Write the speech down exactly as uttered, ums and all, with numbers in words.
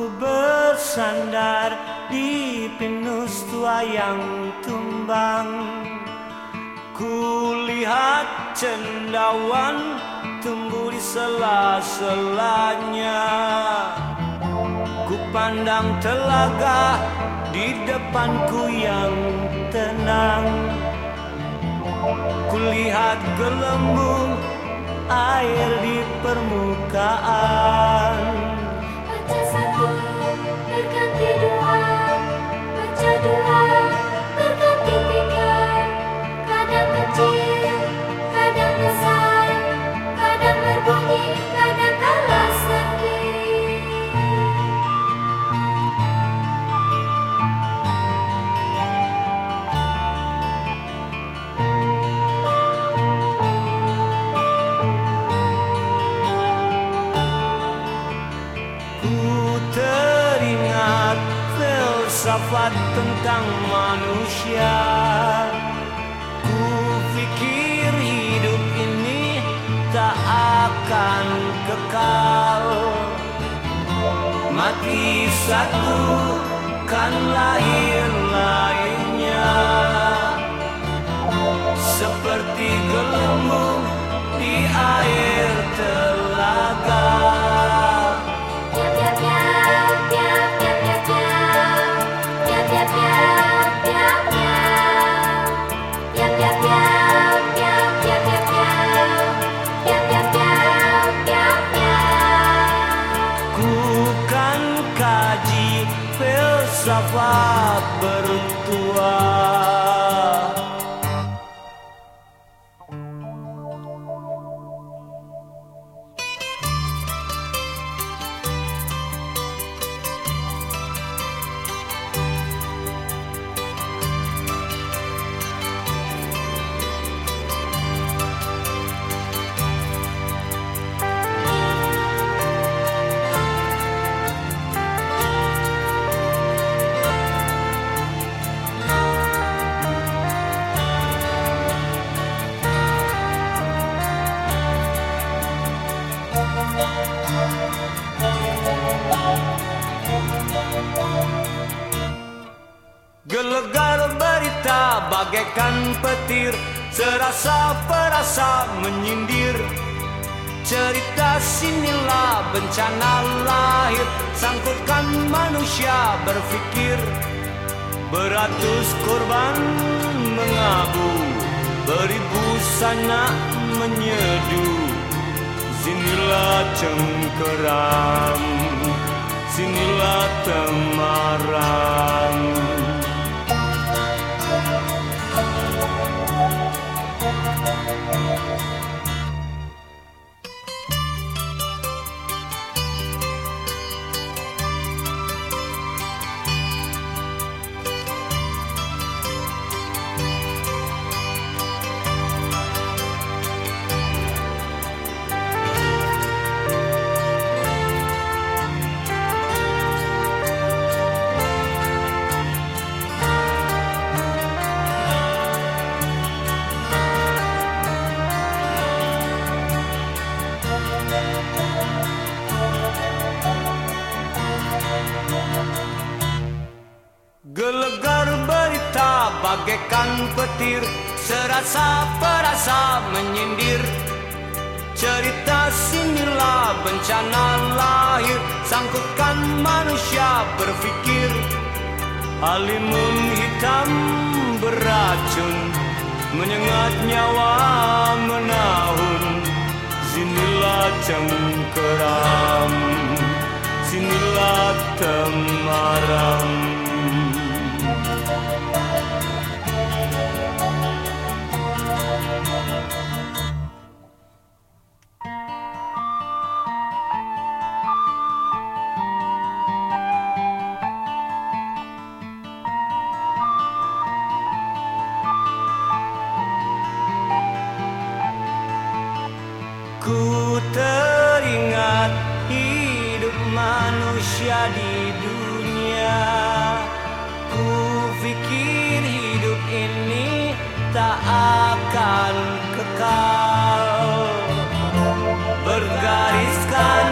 bersandar di pinus tua yang tumbang. Kulihat cendawan tumbuh di sela-selanya. Kupandang telaga di depanku yang tenang. Kulihat gelembung air di permukaan. Baca satu, berganti dua, baca dua, berganti tiga. Kadang kecil, kadang besar, kadang berbunyi, kadang kalah sendi. Filsafat tentang manusia. Ku pikir hidup ini tak akan kekal. Mati satu kan lahir lainnya. Seperti gelembung di air telaga. Filsafat bertua. Gelegar berita bagaikan petir, serasa perasa menyindir. Cerita sinilah bencana lahir, sangkutkan manusia berfikir. Beratus korban mengabu, beribu sanak menyeduh. Sinilah cengkeram, sinilah temaram. Gelegar berita bagaikan petir, serasa perasa menyindir. Cerita sinilah bencana lahir, sangkutkan manusia berfikir. Halimun hitam beracun, menyengat nyawa menahun. Sinilah cengkeram, sinilah temaram. Ku teringat hidup manusia di dunia. Ku pikir hidup ini tak akan kekal. Bergariskan